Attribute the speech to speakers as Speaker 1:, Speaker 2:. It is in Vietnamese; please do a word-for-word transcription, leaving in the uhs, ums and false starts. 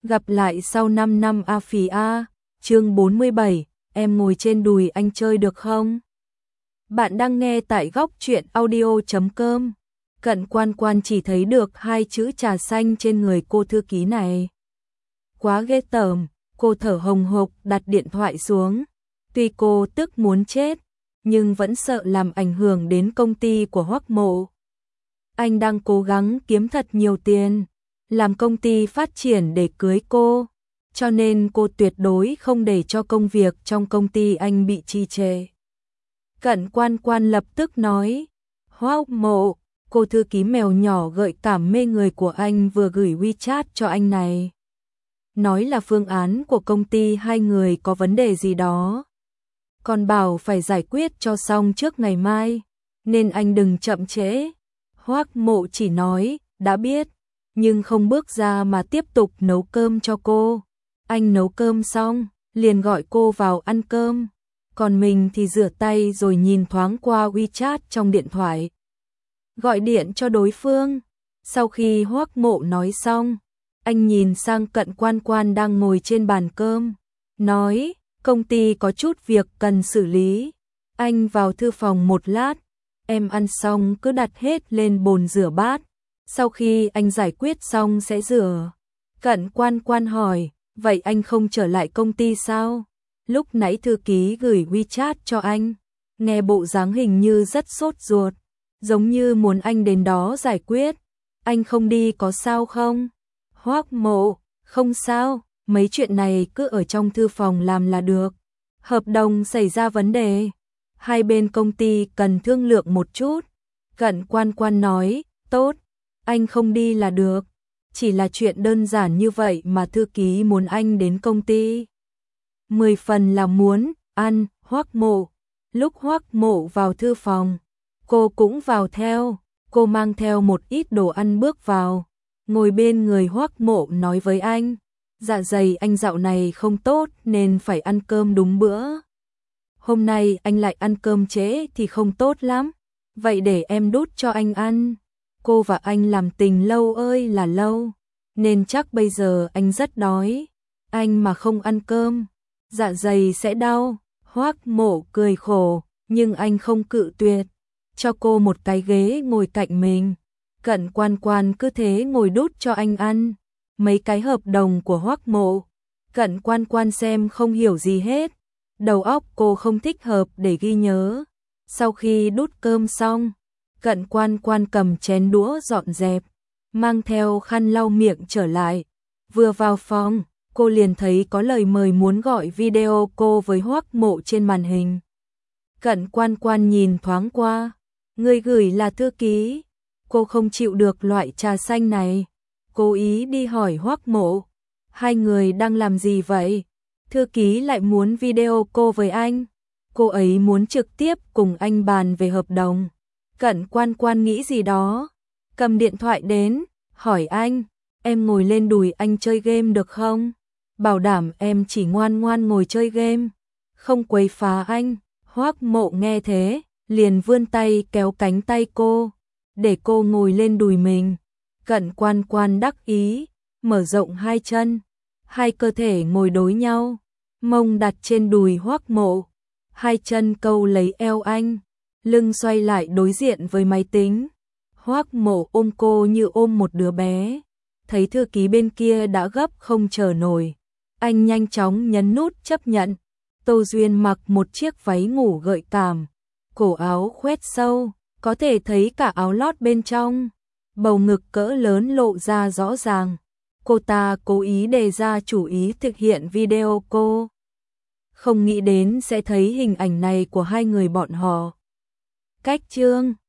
Speaker 1: Gặp lại sau năm năm a phì a, chương bốn mươi bảy, em ngồi trên đùi anh chơi được không? Bạn đang nghe tại góc truyện audio chấm com. Cận Quan Quan chỉ thấy được hai chữ trà xanh trên người cô thư ký này. Quá ghê tởm, cô thở hồng hộc đặt điện thoại xuống. Tuy cô tức muốn chết, nhưng vẫn sợ làm ảnh hưởng đến công ty của Hoắc Mộ. Anh đang cố gắng kiếm thật nhiều tiền, làm công ty phát triển để cưới cô, cho nên cô tuyệt đối không để cho công việc trong công ty anh bị trì trệ. Cận Quan Quan lập tức nói, Hoắc Mộ, cô thư ký mèo nhỏ gợi cảm mê người của anh vừa gửi WeChat cho anh này. Nói là phương án của công ty hai người có vấn đề gì đó. Còn bảo phải giải quyết cho xong trước ngày mai, nên anh đừng chậm trễ. Hoắc Mộ chỉ nói, đã biết, nhưng không bước ra mà tiếp tục nấu cơm cho cô. Anh nấu cơm xong, liền gọi cô vào ăn cơm, còn mình thì rửa tay rồi nhìn thoáng qua WeChat trong điện thoại. Gọi điện cho đối phương. Sau khi Hoắc Mộ nói xong, anh nhìn sang Cận Quan Quan đang ngồi trên bàn cơm, nói, công ty có chút việc cần xử lý. Anh vào thư phòng một lát, em ăn xong cứ đặt hết lên bồn rửa bát. Sau khi anh giải quyết xong sẽ rửa. Cận Quan Quan hỏi, vậy anh không trở lại công ty sao? Lúc nãy thư ký gửi WeChat cho anh, nghe bộ dáng hình như rất sốt ruột, giống như muốn anh đến đó giải quyết. Anh không đi có sao không? Hoắc Mộ, không sao, mấy chuyện này cứ ở trong thư phòng làm là được. Hợp đồng xảy ra vấn đề, hai bên công ty cần thương lượng một chút. Cận Quan Quan nói, tốt, anh không đi là được. Chỉ là chuyện đơn giản như vậy mà thư ký muốn anh đến công ty. Mười phần là muốn ăn. Hoắc Mộ. Lúc Hoắc Mộ vào thư phòng, cô cũng vào theo. Cô mang theo một ít đồ ăn bước vào, ngồi bên người Hoắc Mộ nói với anh, dạ dày anh dạo này không tốt nên phải ăn cơm đúng bữa. Hôm nay anh lại ăn cơm trễ thì không tốt lắm, vậy để em đút cho anh ăn. Cô và anh làm tình lâu ơi là lâu, nên chắc bây giờ anh rất đói. Anh mà không ăn cơm, dạ dày sẽ đau. Hoắc Mộ cười khổ, nhưng anh không cự tuyệt, cho cô một cái ghế ngồi cạnh mình. Cận Quan Quan cứ thế ngồi đút cho anh ăn. Mấy cái hợp đồng của Hoắc Mộ, Cận Quan Quan xem không hiểu gì hết. Đầu óc cô không thích hợp để ghi nhớ. Sau khi đút cơm xong, Cận Quan Quan cầm chén đũa dọn dẹp, mang theo khăn lau miệng trở lại. Vừa vào phòng, cô liền thấy có lời mời muốn gọi video cô với Hoắc Mộ trên màn hình. Cận Quan Quan nhìn thoáng qua, người gửi là thư ký. Cô không chịu được loại trà xanh này, cố ý đi hỏi Hoắc Mộ, hai người đang làm gì vậy? Thư ký lại muốn video cô với anh, cô ấy muốn trực tiếp cùng anh bàn về hợp đồng. Cận Quan Quan nghĩ gì đó, cầm điện thoại đến, hỏi anh, em ngồi lên đùi anh chơi game được không? Bảo đảm em chỉ ngoan ngoan ngồi chơi game, không quấy phá anh. Hoắc Mộ nghe thế, liền vươn tay kéo cánh tay cô, để cô ngồi lên đùi mình. Cận Quan Quan đắc ý, mở rộng hai chân, hai cơ thể ngồi đối nhau, mông đặt trên đùi Hoắc Mộ, hai chân câu lấy eo anh, lưng xoay lại đối diện với máy tính. Hoắc Mộ ôm cô như ôm một đứa bé. Thấy thư ký bên kia đã gấp không chờ nổi, anh nhanh chóng nhấn nút chấp nhận. Tô Duyên mặc một chiếc váy ngủ gợi cảm, cổ áo khoét sâu, có thể thấy cả áo lót bên trong, bầu ngực cỡ lớn lộ ra rõ ràng. Cô ta cố ý đề ra chủ ý thực hiện video cô, không nghĩ đến sẽ thấy hình ảnh này của hai người bọn họ. Cách chương